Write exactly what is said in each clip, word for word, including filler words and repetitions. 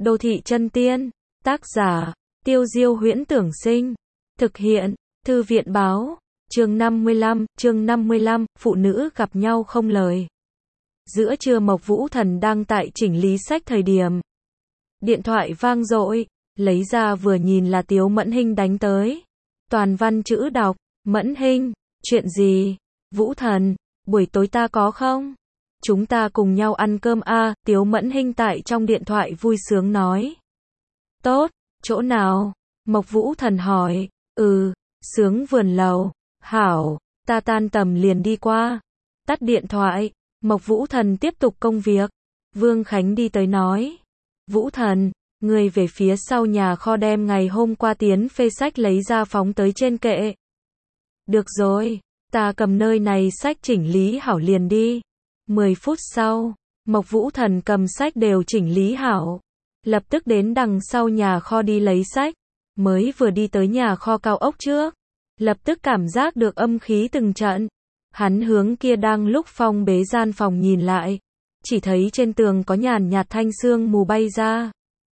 Đô thị chân tiên, tác giả, Tiêu Diêu Huyễn Tưởng Sinh, thực hiện, Thư viện Báo, chương năm mươi lăm, chương năm mươi lăm, phụ nữ gặp nhau không lời. Giữa trưa Mộc Vũ Thần đang tại chỉnh lý sách thời điểm. Điện thoại vang dội, lấy ra vừa nhìn là Tiếu Mẫn Hinh đánh tới. Toàn văn chữ đọc, Mẫn Hinh, chuyện gì? Vũ Thần, buổi tối ta có không? Chúng ta cùng nhau ăn cơm a, Tiếu Mẫn Hinh tại trong điện thoại vui sướng nói. Tốt, chỗ nào? Mộc Vũ Thần hỏi. Ừ, Sướng Vườn Lầu. Hảo, ta tan tầm liền đi qua. Tắt điện thoại, Mộc Vũ Thần tiếp tục công việc. Vương Khánh đi tới nói. Vũ Thần, người về phía sau nhà kho đem ngày hôm qua tiến phê sách lấy ra phóng tới trên kệ. Được rồi, ta cầm nơi này sách chỉnh lý hảo liền đi. mười phút sau, Mộc Vũ Thần cầm sách đều chỉnh lý hảo. Lập tức đến đằng sau nhà kho đi lấy sách. Mới vừa đi tới nhà kho cao ốc trước. Lập tức cảm giác được âm khí từng trận. Hắn hướng kia đang lúc phong bế gian phòng nhìn lại. Chỉ thấy trên tường có nhàn nhạt thanh sương mù bay ra.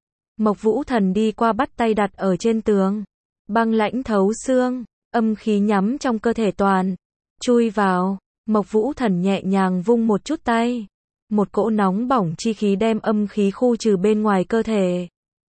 Mộc Vũ Thần đi qua bắt tay đặt ở trên tường. Băng lãnh thấu xương, âm khí nhắm trong cơ thể toàn. Chui vào, Mộc Vũ Thần nhẹ nhàng vung một chút tay. Một cỗ nóng bỏng chi khí đem âm khí khu trừ bên ngoài cơ thể.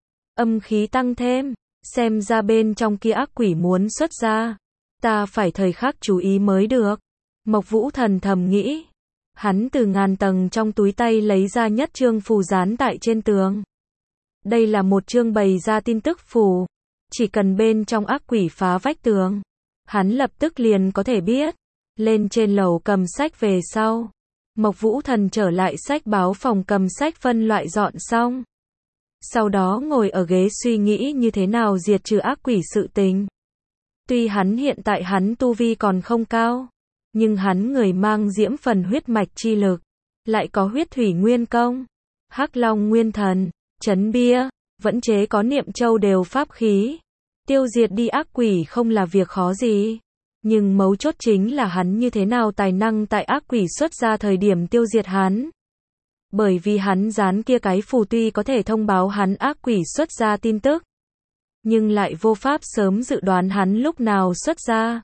Âm khí tăng thêm, xem ra bên trong kia ác quỷ muốn xuất ra. Ta phải thời khắc chú ý mới được. Mộc Vũ Thần thầm nghĩ. Hắn từ ngàn tầng trong túi tay lấy ra nhất chương phù dán tại trên tường. Đây là một chương bày ra tin tức phù. Chỉ cần bên trong ác quỷ phá vách tường, hắn lập tức liền có thể biết. Lên trên lầu cầm sách về sau. Mộc Vũ Thần trở lại sách báo phòng cầm sách phân loại dọn xong. Sau đó ngồi ở ghế suy nghĩ như thế nào diệt trừ ác quỷ sự tình. Tuy hắn hiện tại hắn tu vi còn không cao, nhưng hắn người mang diễm phần huyết mạch chi lực, lại có huyết thủy nguyên công, hắc long nguyên thần, chấn bia, vẫn chế có niệm châu đều pháp khí. Tiêu diệt đi ác quỷ không là việc khó gì. Nhưng mấu chốt chính là hắn như thế nào tài năng tại ác quỷ xuất ra thời điểm tiêu diệt hắn. Bởi vì hắn dán kia cái phù tuy có thể thông báo hắn ác quỷ xuất ra tin tức, nhưng lại vô pháp sớm dự đoán hắn lúc nào xuất ra.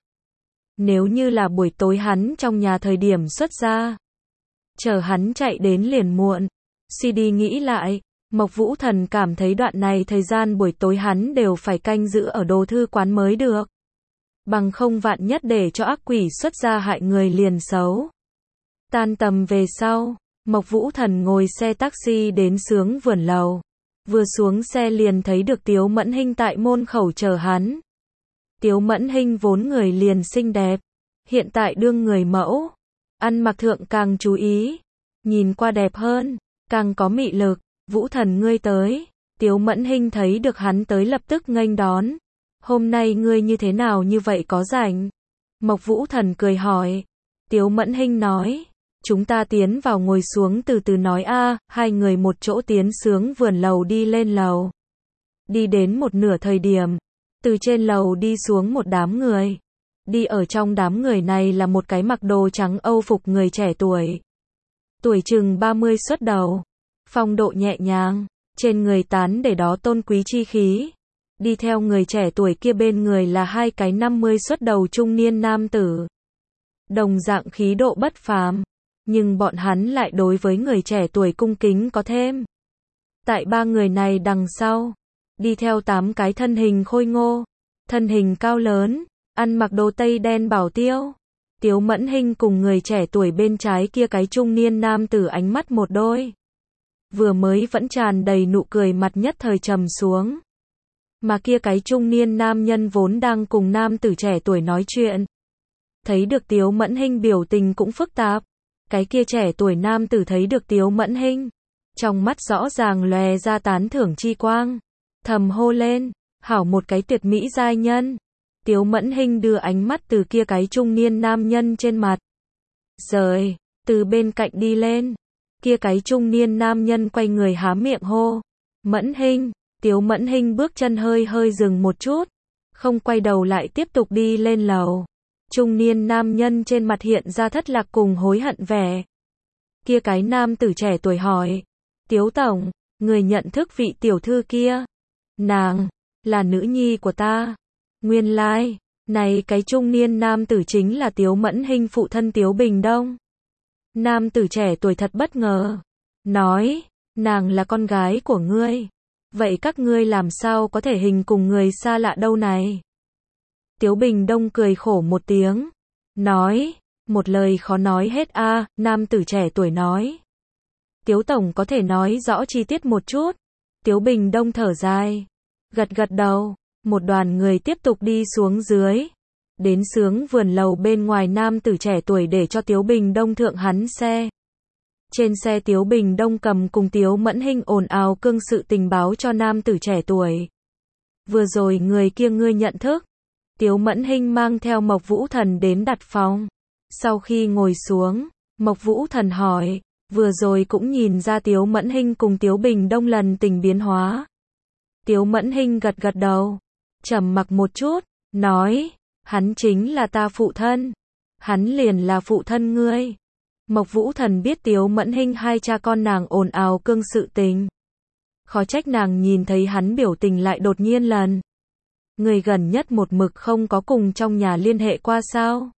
Nếu như là buổi tối hắn trong nhà thời điểm xuất ra, chờ hắn chạy đến liền muộn. Suy đi nghĩ lại, Mộc Vũ Thần cảm thấy đoạn này thời gian buổi tối hắn đều phải canh giữ ở đồ thư quán mới được. Bằng không vạn nhất để cho ác quỷ xuất ra hại người liền xấu. Tan tầm về sau, Mộc Vũ Thần ngồi xe taxi đến Sướng Vườn Lầu. Vừa xuống xe liền thấy được Tiếu Mẫn Hinh tại môn khẩu chờ hắn. Tiếu Mẫn Hinh vốn người liền xinh đẹp, hiện tại đương người mẫu, ăn mặc thượng càng chú ý, nhìn qua đẹp hơn, càng có mị lực. Vũ Thần ngươi tới. Tiếu Mẫn Hinh thấy được hắn tới lập tức nghênh đón. Hôm nay ngươi như thế nào như vậy có rảnh? Mộc Vũ Thần cười hỏi. Tiếu Mẫn Hinh nói, chúng ta tiến vào ngồi xuống từ từ nói a. Hai người một chỗ tiến Sướng Vườn Lầu đi lên lầu. Đi đến một nửa thời điểm, từ trên lầu đi xuống một đám người. Đi ở trong đám người này là một cái mặc đồ trắng Âu phục người trẻ tuổi. Tuổi chừng ba mươi xuất đầu, phong độ nhẹ nhàng, trên người tán để đó tôn quý chi khí. Đi theo người trẻ tuổi kia bên người là hai cái năm mươi xuất đầu trung niên nam tử. Đồng dạng khí độ bất phàm, nhưng bọn hắn lại đối với người trẻ tuổi cung kính có thêm. Tại ba người này đằng sau, đi theo tám cái thân hình khôi ngô, thân hình cao lớn, ăn mặc đồ tây đen bảo tiêu. Tiếu Mẫn Hinh cùng người trẻ tuổi bên trái kia cái trung niên nam tử ánh mắt một đôi. Vừa mới vẫn tràn đầy nụ cười mặt nhất thời trầm xuống. Mà kia cái trung niên nam nhân vốn đang cùng nam tử trẻ tuổi nói chuyện. Thấy được Tiếu Mẫn Hinh biểu tình cũng phức tạp. Cái kia trẻ tuổi nam tử thấy được Tiếu Mẫn Hinh, trong mắt rõ ràng lòe ra tán thưởng chi quang. Thầm hô lên, hảo một cái tuyệt mỹ giai nhân. Tiếu Mẫn Hinh đưa ánh mắt từ kia cái trung niên nam nhân trên mặt rời, từ bên cạnh đi lên. Kia cái trung niên nam nhân quay người há miệng hô, Mẫn Hinh. Tiếu Mẫn Hinh bước chân hơi hơi dừng một chút, không quay đầu lại tiếp tục đi lên lầu. Trung niên nam nhân trên mặt hiện ra thất lạc cùng hối hận vẻ. Kia cái nam tử trẻ tuổi hỏi, Tiếu tổng, người nhận thức vị tiểu thư kia. Nàng, là nữ nhi của ta. Nguyên lai, like, này cái trung niên nam tử chính là Tiếu Mẫn Hinh phụ thân Tiếu Bình Đông. Nam tử trẻ tuổi thật bất ngờ. Nói, nàng là con gái của ngươi. Vậy các ngươi làm sao có thể hình cùng người xa lạ đâu này? Tiếu Bình Đông cười khổ một tiếng. Nói, một lời khó nói hết a. À, nam tử trẻ tuổi nói. Tiếu tổng có thể nói rõ chi tiết một chút. Tiếu Bình Đông thở dài. Gật gật đầu. Một đoàn người tiếp tục đi xuống dưới. Đến sướng vườn lầu bên ngoài, nam tử trẻ tuổi để cho Tiếu Bình Đông thượng hắn xe. Trên xe Tiếu Bình Đông cầm cùng Tiếu Mẫn Hinh ồn ào cương sự tình báo cho nam tử trẻ tuổi. Vừa rồi người kia ngươi nhận thức. Tiếu Mẫn Hinh mang theo Mộc Vũ Thần đến đặt phòng. Sau khi ngồi xuống, Mộc Vũ Thần hỏi, vừa rồi cũng nhìn ra Tiếu Mẫn Hinh cùng Tiếu Bình Đông lần tình biến hóa. Tiếu Mẫn Hinh gật gật đầu, trầm mặc một chút, nói, hắn chính là ta phụ thân. Hắn liền là phụ thân ngươi. Mộc Vũ Thần biết Tiếu Mẫn Hinh hai cha con nàng ồn ào cương sự tình. Khó trách nàng nhìn thấy hắn biểu tình lại đột nhiên lần. Người gần nhất một mực không có cùng trong nhà liên hệ qua sao?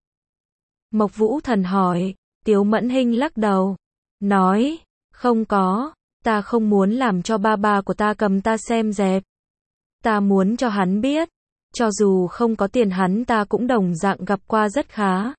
Mộc Vũ Thần hỏi. Tiếu Mẫn Hinh lắc đầu. Nói, không có, ta không muốn làm cho ba ba của ta cầm ta xem dẹp. Ta muốn cho hắn biết, cho dù không có tiền hắn ta cũng đồng dạng gặp qua rất khá.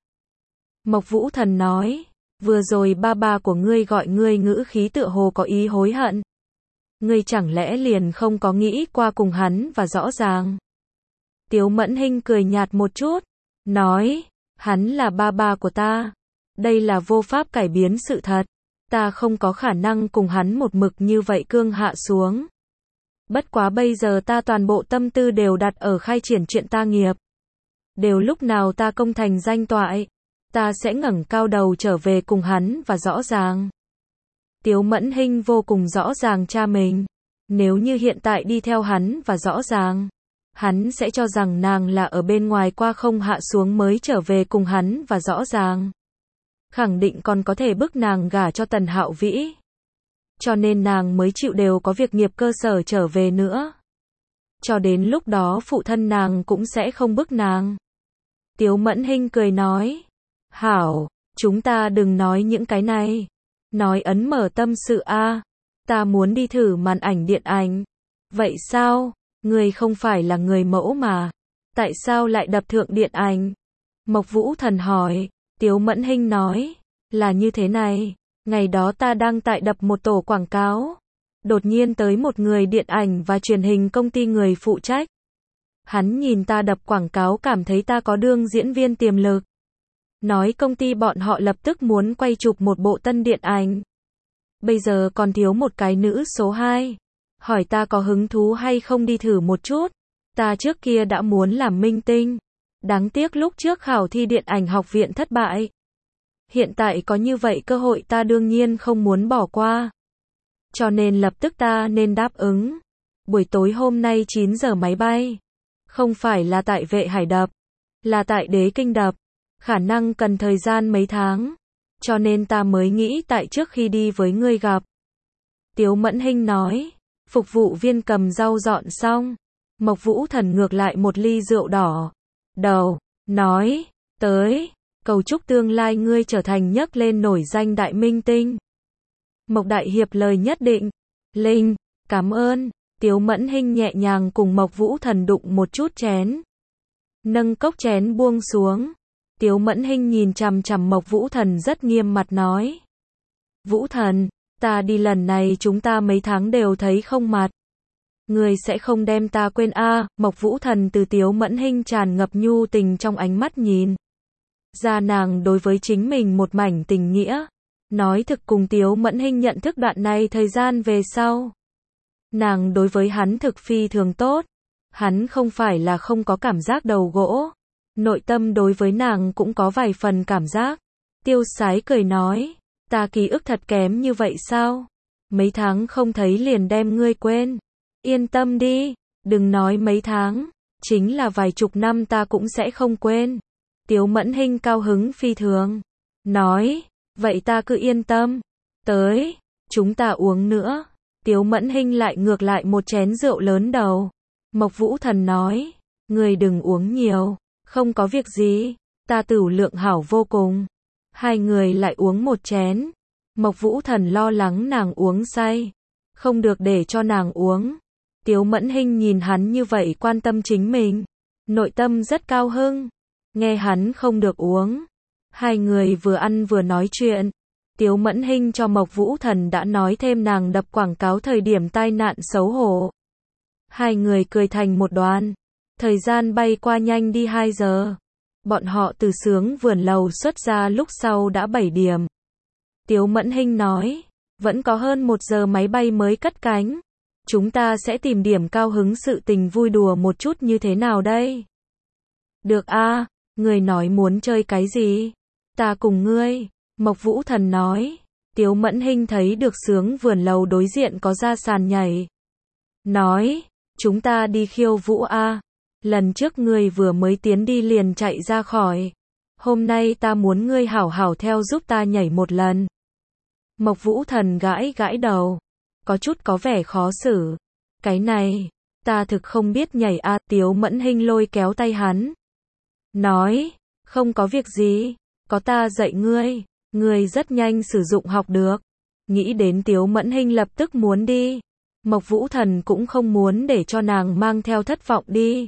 Mộc Vũ Thần nói, vừa rồi ba ba của ngươi gọi ngươi ngữ khí tựa hồ có ý hối hận. Ngươi chẳng lẽ liền không có nghĩ qua cùng hắn và rõ ràng. Tiếu Mẫn Hinh cười nhạt một chút, nói, hắn là ba ba của ta. Đây là vô pháp cải biến sự thật. Ta không có khả năng cùng hắn một mực như vậy cương hạ xuống. Bất quá bây giờ ta toàn bộ tâm tư đều đặt ở khai triển chuyện ta nghiệp. Đều lúc nào ta công thành danh toại, ta sẽ ngẩng cao đầu trở về cùng hắn và rõ ràng. Tiếu Mẫn Hinh vô cùng rõ ràng cha mình. Nếu như hiện tại đi theo hắn và rõ ràng, hắn sẽ cho rằng nàng là ở bên ngoài qua không hạ xuống mới trở về cùng hắn và rõ ràng. Khẳng định còn có thể bức nàng gả cho Tần Hạo Vĩ. Cho nên nàng mới chịu đều có việc nghiệp cơ sở trở về nữa. Cho đến lúc đó phụ thân nàng cũng sẽ không bức nàng. Tiếu Mẫn Hinh cười nói, hảo, chúng ta đừng nói những cái này. Nói ấn mở tâm sự a. Ta muốn đi thử màn ảnh điện ảnh. Vậy sao? Người không phải là người mẫu mà. Tại sao lại đập thượng điện ảnh? Mộc Vũ Thần hỏi. Tiếu Mẫn Hinh nói, là như thế này. Ngày đó ta đang tại đập một tổ quảng cáo. Đột nhiên tới một người điện ảnh và truyền hình công ty người phụ trách. Hắn nhìn ta đập quảng cáo cảm thấy ta có đương diễn viên tiềm lực. Nói công ty bọn họ lập tức muốn quay chụp một bộ tân điện ảnh. Bây giờ còn thiếu một cái nữ số hai. Hỏi ta có hứng thú hay không đi thử một chút. Ta trước kia đã muốn làm minh tinh. Đáng tiếc lúc trước khảo thi điện ảnh học viện thất bại. Hiện tại có như vậy cơ hội ta đương nhiên không muốn bỏ qua. Cho nên lập tức ta nên đáp ứng. Buổi tối hôm nay chín giờ máy bay. Không phải là tại Vệ Hải đập. Là tại Đế Kinh đập. Khả năng cần thời gian mấy tháng. Cho nên ta mới nghĩ tại trước khi đi với ngươi gặp. Tiếu Mẫn Hinh nói. Phục vụ viên cầm rau dọn xong. Mộc Vũ Thần ngược lại một ly rượu đỏ. Đầu, nói, tới, cầu chúc tương lai ngươi trở thành nhấc lên nổi danh đại minh tinh. Mộc Đại Hiệp lời nhất định. Linh, cảm ơn. Tiếu Mẫn Hinh nhẹ nhàng cùng Mộc Vũ Thần đụng một chút chén. Nâng cốc chén buông xuống. Tiếu Mẫn Hinh nhìn chằm chằm Mộc Vũ Thần rất nghiêm mặt nói. Vũ Thần, ta đi lần này chúng ta mấy tháng đều thấy không mặt. Người sẽ không đem ta quên a. À, Mộc Vũ Thần từ Tiếu Mẫn Hinh tràn ngập nhu tình trong ánh mắt nhìn. Ra nàng đối với chính mình một mảnh tình nghĩa. Nói thực cùng Tiếu Mẫn Hinh nhận thức đoạn này thời gian về sau. Nàng đối với hắn thực phi thường tốt. Hắn không phải là không có cảm giác đầu gỗ. Nội tâm đối với nàng cũng có vài phần cảm giác. Tiêu Sái cười nói. Ta ký ức thật kém như vậy sao? Mấy tháng không thấy liền đem ngươi quên. Yên tâm đi, đừng nói mấy tháng, chính là vài chục năm ta cũng sẽ không quên. Tiếu Mẫn Hinh cao hứng phi thường, nói, vậy ta cứ yên tâm, tới, chúng ta uống nữa. Tiếu Mẫn Hinh lại ngược lại một chén rượu lớn đầu. Mộc Vũ Thần nói, người đừng uống nhiều, không có việc gì, ta tửu lượng hảo vô cùng. Hai người lại uống một chén. Mộc Vũ Thần lo lắng nàng uống say, không được để cho nàng uống. Tiếu Mẫn Hinh nhìn hắn như vậy quan tâm chính mình, nội tâm rất cao hưng. Nghe hắn không được uống, hai người vừa ăn vừa nói chuyện. Tiếu Mẫn Hinh cho Mộc Vũ Thần đã nói thêm nàng đập quảng cáo thời điểm tai nạn xấu hổ. Hai người cười thành một đoàn. Thời gian bay qua nhanh đi hai giờ. Bọn họ từ Sướng Vườn Lầu xuất ra lúc sau đã bảy điểm. Tiếu Mẫn Hinh nói, vẫn có hơn một giờ máy bay mới cất cánh. Chúng ta sẽ tìm điểm cao hứng sự tình vui đùa một chút như thế nào đây? Được a, người nói muốn chơi cái gì? Ta cùng ngươi. Mộc Vũ Thần nói. Tiếu Mẫn Hinh thấy được Sướng Vườn Lầu đối diện có ra sàn nhảy. Nói, chúng ta đi khiêu vũ a. Lần trước ngươi vừa mới tiến đi liền chạy ra khỏi. Hôm nay ta muốn ngươi hảo hảo theo giúp ta nhảy một lần. Mộc Vũ Thần gãi gãi đầu, có chút có vẻ khó xử. Cái này, ta thực không biết nhảy a. Tiếu Mẫn Hinh lôi kéo tay hắn. Nói, không có việc gì, có ta dạy ngươi, ngươi rất nhanh sử dụng học được. Nghĩ đến Tiếu Mẫn Hinh lập tức muốn đi. Mộc Vũ Thần cũng không muốn để cho nàng mang theo thất vọng đi.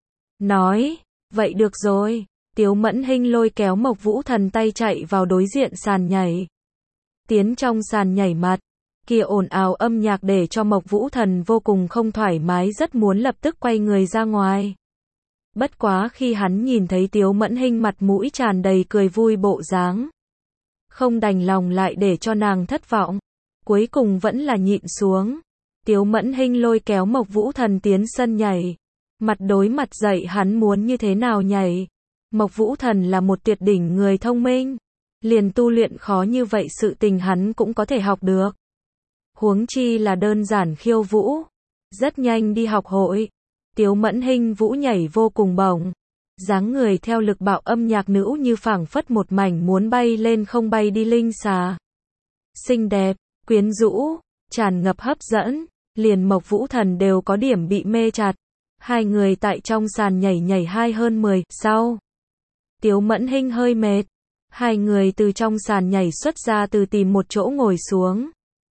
Nói, vậy được rồi. Tiếu Mẫn Hinh lôi kéo Mộc Vũ Thần tay chạy vào đối diện sàn nhảy. Tiến trong sàn nhảy mặt, kia ồn ào âm nhạc để cho Mộc Vũ Thần vô cùng không thoải mái, rất muốn lập tức quay người ra ngoài. Bất quá khi hắn nhìn thấy Tiếu Mẫn Hinh mặt mũi tràn đầy cười vui bộ dáng, không đành lòng lại để cho nàng thất vọng, cuối cùng vẫn là nhịn xuống. Tiếu Mẫn Hinh lôi kéo Mộc Vũ Thần tiến sân nhảy, mặt đối mặt dạy hắn muốn như thế nào nhảy. Mộc Vũ Thần là một tuyệt đỉnh người thông minh, liền tu luyện khó như vậy sự tình hắn cũng có thể học được. Huống chi là đơn giản khiêu vũ, rất nhanh đi học hội. Tiếu Mẫn Hinh vũ nhảy vô cùng bổng, dáng người theo lực bạo âm nhạc nữ như phảng phất một mảnh muốn bay lên không bay đi linh xà. Xinh đẹp, quyến rũ, tràn ngập hấp dẫn, liền Mộc Vũ Thần đều có điểm bị mê chặt. Hai người tại trong sàn nhảy nhảy hai hơn mười, sau. Tiếu Mẫn Hinh hơi mệt. Hai người từ trong sàn nhảy xuất ra, từ tìm một chỗ ngồi xuống.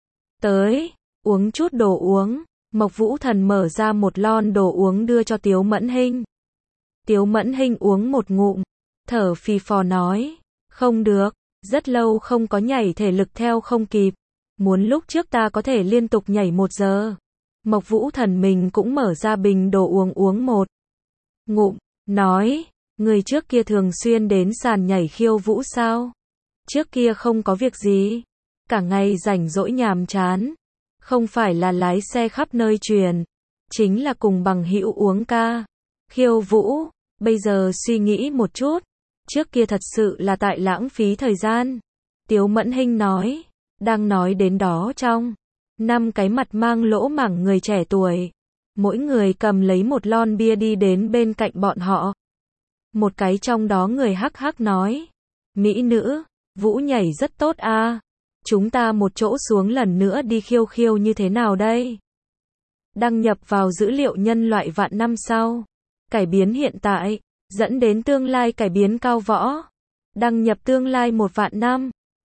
Tới, uống chút đồ uống. Mộc Vũ Thần mở ra một lon đồ uống đưa cho Tiếu Mẫn Hinh. Tiếu Mẫn Hinh uống một ngụm, thở phì phò nói, không được, rất lâu không có nhảy thể lực theo không kịp. Muốn lúc trước ta có thể liên tục nhảy một giờ. Mộc Vũ Thần mình cũng mở ra bình đồ uống uống một ngụm, nói, người trước kia thường xuyên đến sàn nhảy khiêu vũ sao? Trước kia không có việc gì, cả ngày rảnh rỗi nhàm chán, không phải là lái xe khắp nơi truyền, chính là cùng bằng hữu uống ca, khiêu vũ. Bây giờ suy nghĩ một chút, trước kia thật sự là tại lãng phí thời gian. Tiếu Mẫn Hinh nói, đang nói đến đó trong năm cái mặt mang lỗ mảng người trẻ tuổi, mỗi người cầm lấy một lon bia đi đến bên cạnh bọn họ. Một cái trong đó người hắc hắc nói, mỹ nữ, vũ nhảy rất tốt a, chúng ta một chỗ xuống lần nữa đi khiêu khiêu như thế nào đây? Đăng nhập vào dữ liệu nhân loại vạn năm sau, cải biến hiện tại, dẫn đến tương lai cải biến cao võ. Đăng nhập tương lai một vạn năm.